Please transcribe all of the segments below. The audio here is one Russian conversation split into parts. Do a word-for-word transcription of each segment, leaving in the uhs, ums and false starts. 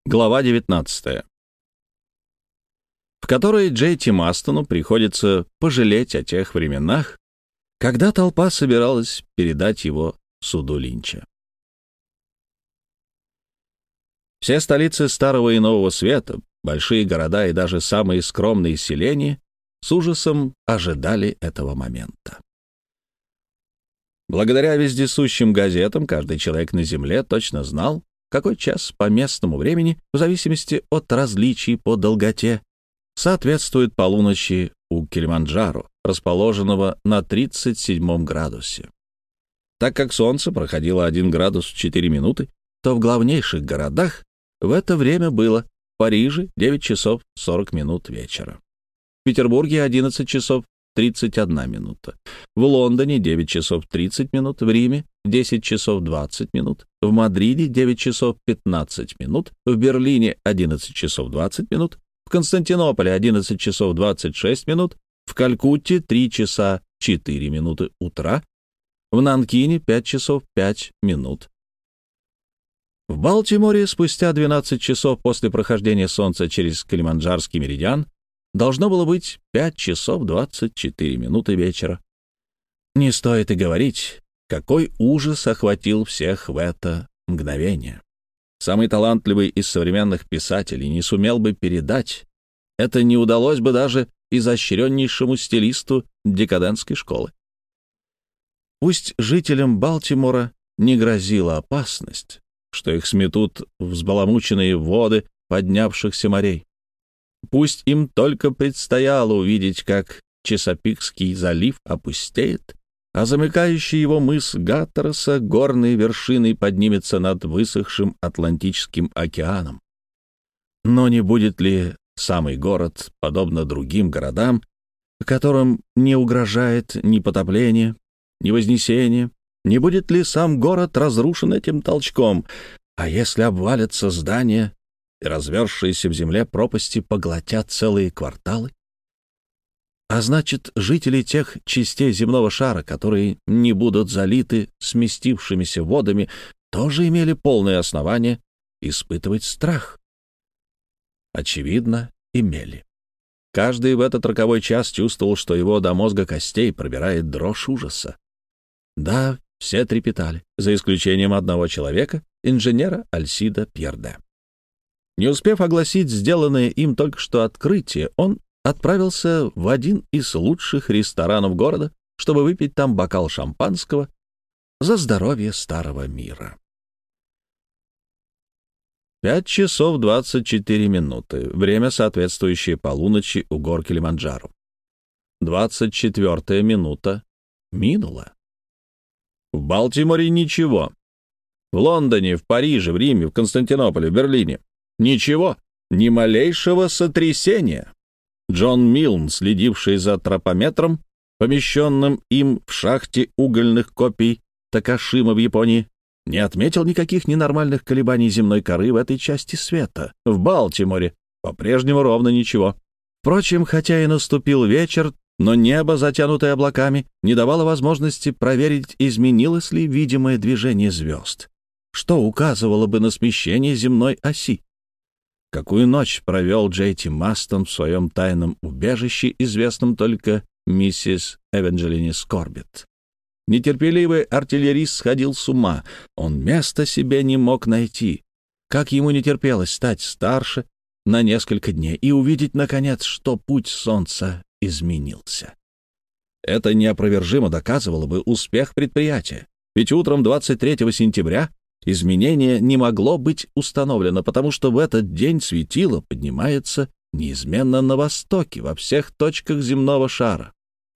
Глава девятнадцатая, в которой Джей Ти Мастону приходится пожалеть о тех временах, когда толпа собиралась передать его суду Линча. Все столицы Старого и Нового Света, большие города и даже самые скромные селения с ужасом ожидали этого момента. Благодаря вездесущим газетам каждый человек на земле точно знал, какой час по местному времени, в зависимости от различий по долготе, соответствует полуночи у Килиманджаро, расположенного на тридцать седьмом градусе. Так как солнце проходило один градус в четыре минуты, то в главнейших городах в это время было: в Париже девять часов сорок минут вечера, в Петербурге одиннадцать часов тридцать одна минута, в Лондоне девять часов тридцать минут, в Риме десять часов двадцать минут, в Мадриде девять часов пятнадцать минут, в Берлине одиннадцать часов двадцать минут, в Константинополе одиннадцать часов двадцать шесть минут, в Калькутте три часа четыре минуты утра, в Нанкине пять часов пять минут. В Балтиморе спустя двенадцать часов после прохождения Солнца через Килиманджарский меридиан должно было быть пять часов двадцать четыре минуты вечера. Не стоит и говорить, какой ужас охватил всех в это мгновение. Самый талантливый из современных писателей не сумел бы передать. Это не удалось бы даже изощреннейшему стилисту декадентской школы. Пусть жителям Балтимора не грозила опасность, что их сметут в взбаламученные воды поднявшихся морей. Пусть им только предстояло увидеть, как Чесапикский залив опустеет, а замыкающий его мыс Гаттероса горной вершиной поднимется над высохшим Атлантическим океаном. Но не будет ли самый город, подобно другим городам, которым не угрожает ни потопление, ни вознесение, не будет ли сам город разрушен этим толчком, а если обвалятся здания и развершиеся в земле пропасти поглотят целые кварталы? А значит, жители тех частей земного шара, которые не будут залиты сместившимися водами, тоже имели полное основание испытывать страх. Очевидно, имели. Каждый в этот роковой час чувствовал, что его до мозга костей пробирает дрожь ужаса. Да, все трепетали, за исключением одного человека, инженера Альсида Пьерде. Не успев огласить сделанное им только что открытие, он отправился в один из лучших ресторанов города, чтобы выпить там бокал шампанского за здоровье старого мира. Пять часов двадцать четыре минуты, время, соответствующее полуночи у гор Килиманджаро. Двадцать четвертая минута минула. В Балтиморе ничего. В Лондоне, в Париже, в Риме, в Константинополе, в Берлине ничего, ни малейшего сотрясения. Джон Милн, следивший за тропометром, помещенным им в шахте угольных копий Такашима в Японии, не отметил никаких ненормальных колебаний земной коры в этой части света. В Балтиморе по-прежнему ровно ничего. Впрочем, хотя и наступил вечер, но небо, затянутое облаками, не давало возможности проверить, изменилось ли видимое движение звезд, что указывало бы на смещение земной оси. Какую ночь провел Джей Ти Мастон в своем тайном убежище, известном только миссис Эванджелине Скорбит. Нетерпеливый артиллерист сходил с ума. Он места себе не мог найти. Как ему не терпелось стать старше на несколько дней и увидеть, наконец, что путь солнца изменился. Это неопровержимо доказывало бы успех предприятия. Ведь утром двадцать третьего сентября изменение не могло быть установлено, потому что в этот день светило поднимается неизменно на востоке, во всех точках земного шара.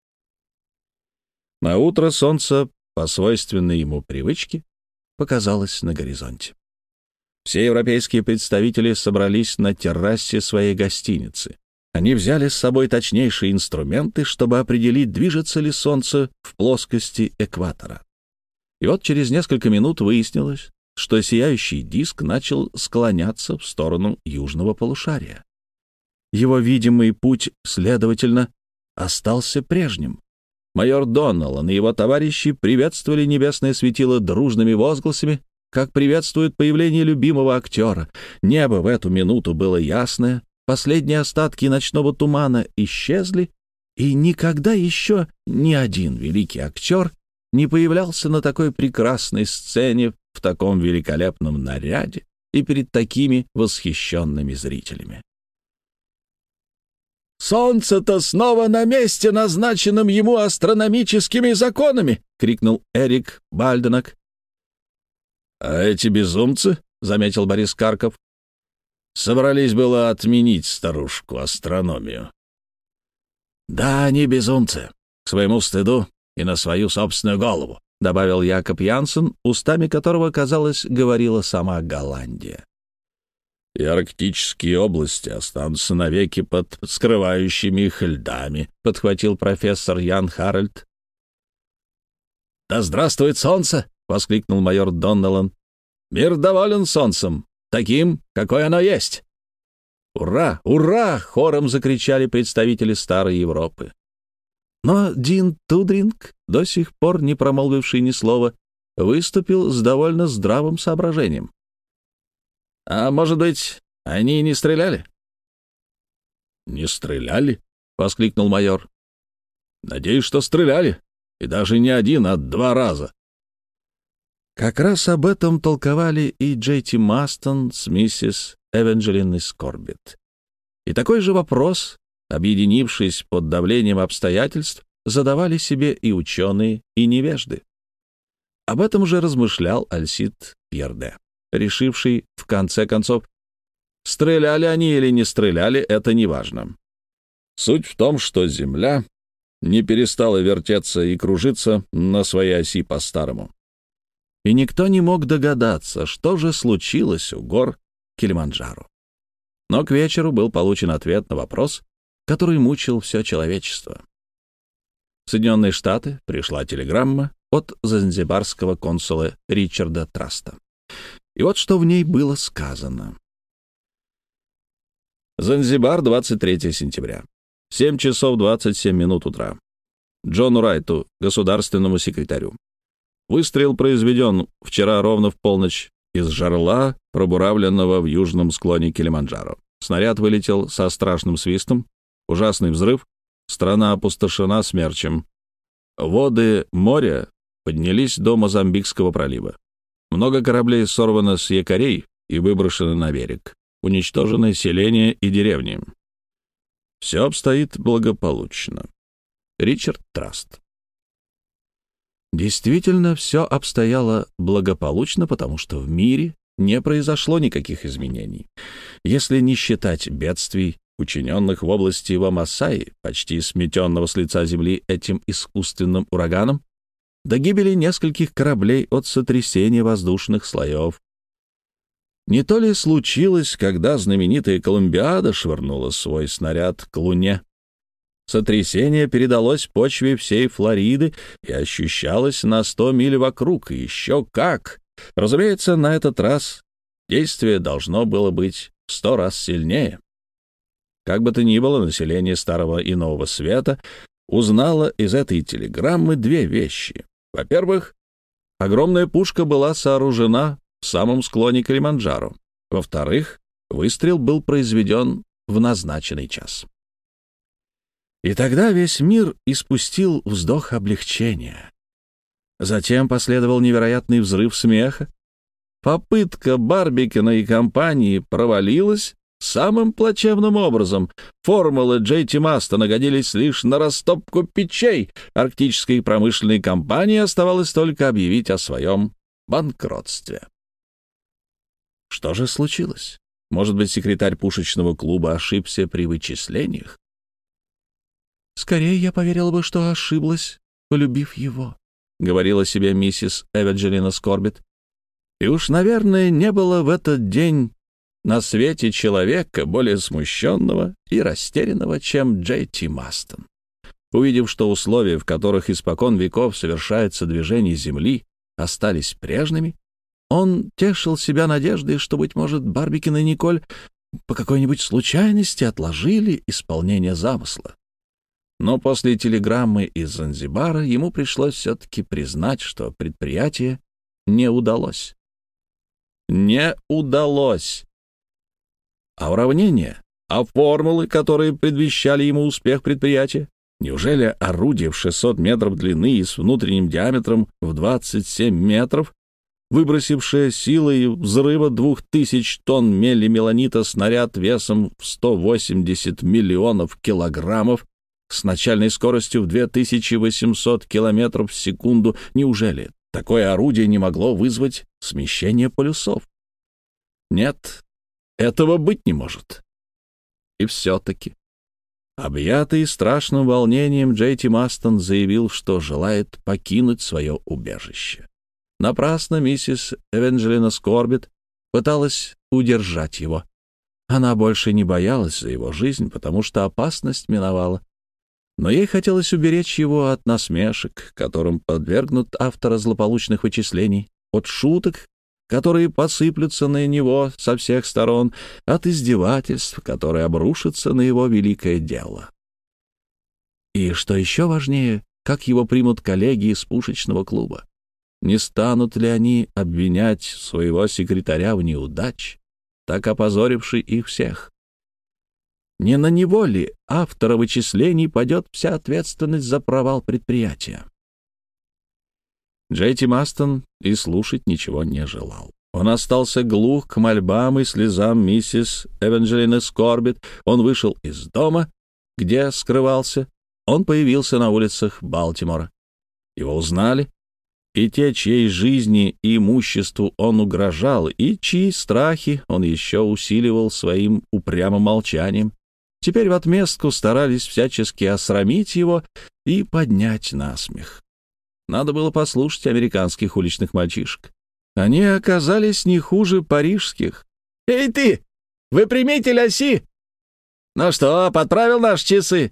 На утро солнце, по свойственной ему привычке, показалось на горизонте. Все европейские представители собрались на террасе своей гостиницы. Они взяли с собой точнейшие инструменты, чтобы определить, движется ли солнце в плоскости экватора. И вот через несколько минут выяснилось, что сияющий диск начал склоняться в сторону южного полушария. Его видимый путь, следовательно, остался прежним. Майор Доннеллан и его товарищи приветствовали небесное светило дружными возгласами, как приветствуют появление любимого актера. Небо в эту минуту было ясное, последние остатки ночного тумана исчезли, и никогда еще ни один великий актер не появлялся на такой прекрасной сцене в таком великолепном наряде и перед такими восхищенными зрителями. «Солнце-то снова на месте, назначенном ему астрономическими законами!» — крикнул Эрик Бальденок. «А эти безумцы, — заметил Борис Карков, — собрались было отменить старушку-астрономию». «Да, они безумцы, к своему стыду и на свою собственную голову», — добавил Якоб Янсен, устами которого, казалось, говорила сама Голландия. «И арктические области останутся навеки под скрывающими их льдами», — подхватил профессор Ян Харальд. «Да здравствует солнце!» — воскликнул майор Доннеллан. «Мир доволен солнцем, таким, какое оно есть!» «Ура! Ура!» — хором закричали представители Старой Европы. Но Дин Тудринг, до сих пор не промолвивший ни слова, выступил с довольно здравым соображением. «А может быть, они не стреляли?» «Не стреляли?» — воскликнул майор. «Надеюсь, что стреляли, и даже не один, а два раза». Как раз об этом толковали и Джей Ти Мастон с миссис Эванжелиной Скорбит. И такой же вопрос, объединившись под давлением обстоятельств, задавали себе и ученые, и невежды. Об этом же размышлял Альсид Пьерде, решивший, в конце концов, стреляли они или не стреляли, это неважно. Суть в том, что Земля не перестала вертеться и кружиться на своей оси по-старому. И никто не мог догадаться, что же случилось у гор Килиманджаро. Но к вечеру был получен ответ на вопрос, который мучил все человечество. В Соединенные Штаты пришла телеграмма от занзибарского консула Ричарда Траста. И вот что в ней было сказано. Занзибар, двадцать третьего сентября. семь часов двадцать семь минут утра. Джону Райту, государственному секретарю. Выстрел произведен вчера ровно в полночь из жерла, пробуравленного в южном склоне Килиманджаро. Снаряд вылетел со страшным свистом. Ужасный взрыв. Страна опустошена смерчем. Воды моря поднялись до Мозамбикского пролива. Много кораблей сорвано с якорей и выброшено на берег. Уничтожены селения и деревни. Все обстоит благополучно. Ричард Траст. Действительно, все обстояло благополучно, потому что в мире не произошло никаких изменений. Если не считать бедствий, учиненных в области Вамасаи, почти сметенного с лица земли этим искусственным ураганом, до гибели нескольких кораблей от сотрясения воздушных слоев. Не то ли случилось, когда знаменитая Колумбиада швырнула свой снаряд к Луне? Сотрясение передалось почве всей Флориды и ощущалось на сто миль вокруг, и еще как! Разумеется, на этот раз действие должно было быть в сто раз сильнее. Как бы то ни было, население Старого и Нового Света узнало из этой телеграммы две вещи. Во-первых, огромная пушка была сооружена в самом склоне Килиманджаро. Во-вторых, выстрел был произведен в назначенный час. И тогда весь мир испустил вздох облегчения. Затем последовал невероятный взрыв смеха. Попытка Барбикена и компании провалилась самым плачевным образом. Формулы Джей Ти Мастона годились лишь на растопку печей. Арктической промышленной компании оставалось только объявить о своем банкротстве. Что же случилось? Может быть, секретарь пушечного клуба ошибся при вычислениях? «Скорее я поверила бы, что ошиблась, полюбив его», — говорила себе миссис Эванжелина Скорбит. И уж, наверное, не было в этот день на свете человека более смущенного и растерянного, чем Джей Ти Мастон. Увидев, что условия, в которых испокон веков совершается движение Земли, остались прежними, он тешил себя надеждой, что, быть может, Барбикин и Николь по какой-нибудь случайности отложили исполнение замысла. Но после телеграммы из Занзибара ему пришлось все-таки признать, что предприятие не удалось. не удалось. А уравнения, а формулы, которые предвещали ему успех предприятия? Неужели орудие в шестьсот метров длины и с внутренним диаметром в двадцать семь метров, выбросившее силой взрыва двух тысяч тонн мелимеланита снаряд весом в сто восемьдесят миллионов килограммов с начальной скоростью в две тысячи восемьсот километров в секунду, неужели такое орудие не могло вызвать смещение полюсов? Нет, этого быть не может. И все-таки, объятый страшным волнением, Джей Ти Мастон заявил, что желает покинуть свое убежище. Напрасно миссис Эванжелина Скорбит пыталась удержать его. Она больше не боялась за его жизнь, потому что опасность миновала. Но ей хотелось уберечь его от насмешек, которым подвергнут автора злополучных вычислений, от шуток, которые посыплются на него со всех сторон, от издевательств, которые обрушатся на его великое дело. И, что еще важнее, как его примут коллеги из пушечного клуба. Не станут ли они обвинять своего секретаря в неудач, так опозоривший их всех? Не на него ли, автора вычислений, падет вся ответственность за провал предприятия? Джей Ти Мастон и слушать ничего не желал. Он остался глух к мольбам и слезам миссис Эванжелины Скорбит. Он вышел из дома, где скрывался. Он появился на улицах Балтимора. Его узнали, и те, чьей жизни и имуществу он угрожал, и чьи страхи он еще усиливал своим упрямым молчанием, теперь в отместку старались всячески осрамить его и поднять на смех. Надо было послушать американских уличных мальчишек. Они оказались не хуже парижских. «Эй ты, выпрямитель оси! Ну что, подправил наши часы?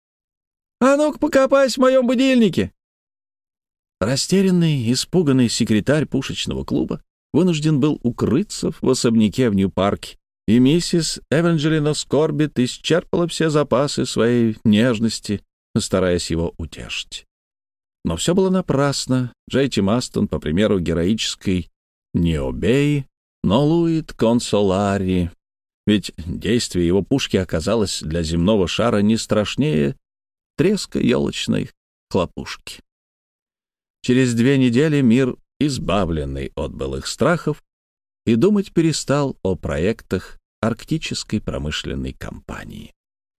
А ну-ка покопайся в моем будильнике!» Растерянный, испуганный секретарь пушечного клуба вынужден был укрыться в особняке в Нью-Парке, и миссис Эванжелина Скорбит исчерпала все запасы своей нежности, стараясь его утешить. Но все было напрасно. Джей Ти Мастон, по примеру героической Необеи, нолуит консолари, ведь действие его пушки оказалось для земного шара не страшнее треска елочной хлопушки. Через две недели мир, избавленный от былых страхов, и думать перестал о проектах арктической промышленной компании.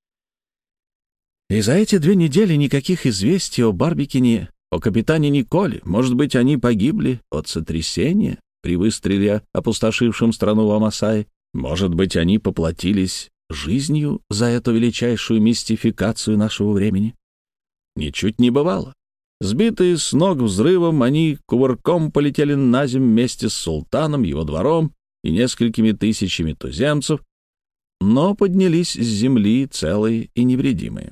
И за эти две недели никаких известий о Барбикине, о капитане Николе. Может быть, они погибли от сотрясения при выстреле, опустошившем страну Вамасаи. Может быть, они поплатились жизнью за эту величайшую мистификацию нашего времени. Ничуть не бывало. Сбитые с ног взрывом, они кувырком полетели на землю вместе с султаном, его двором и несколькими тысячами туземцев, но поднялись с земли целые и невредимые.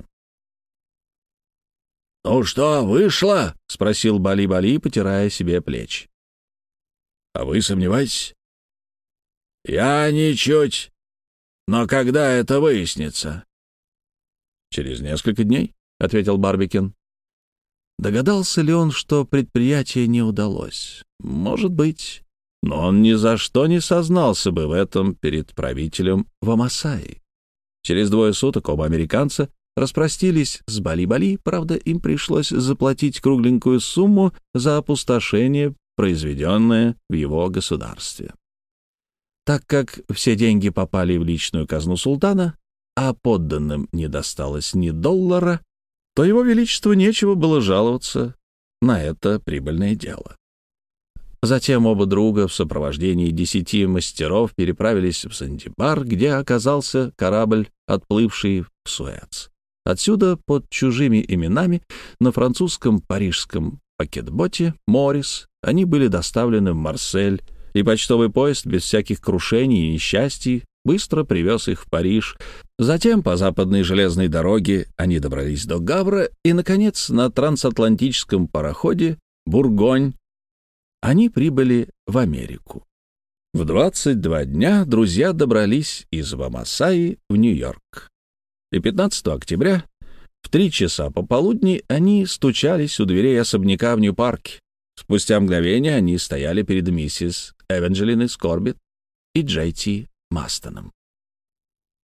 «Ну что, вышло?» — спросил Бали-Бали, потирая себе плечи. «А вы сомневаетесь?» «Я ничуть. Но когда это выяснится?» «Через несколько дней», — ответил Барбикин. Догадался ли он, что предприятие не удалось? Может быть, но он ни за что не сознался бы в этом перед правителем Вамасаи. Через двое суток оба американца распростились с Бали-Бали, правда, им пришлось заплатить кругленькую сумму за опустошение, произведенное в его государстве. Так как все деньги попали в личную казну султана, а подданным не досталось ни доллара, то его величеству нечего было жаловаться на это прибыльное дело. Затем оба друга в сопровождении десяти мастеров переправились в Занзибар, где оказался корабль, отплывший в Суэц. Отсюда под чужими именами на французском парижском пакетботе «Моррис» они были доставлены в Марсель, и почтовый поезд без всяких крушений и несчастий быстро привез их в Париж. Затем по западной железной дороге они добрались до Гавра, и, наконец, на трансатлантическом пароходе «Бургонь» они прибыли в Америку. В двадцать два дня друзья добрались из Вамасаи в Нью-Йорк. И пятнадцатого октября в три часа пополудни они стучались у дверей особняка в Нью-Парке. Спустя мгновение они стояли перед миссис Эванжелиной Скорбит и Джей Ти Мастоном.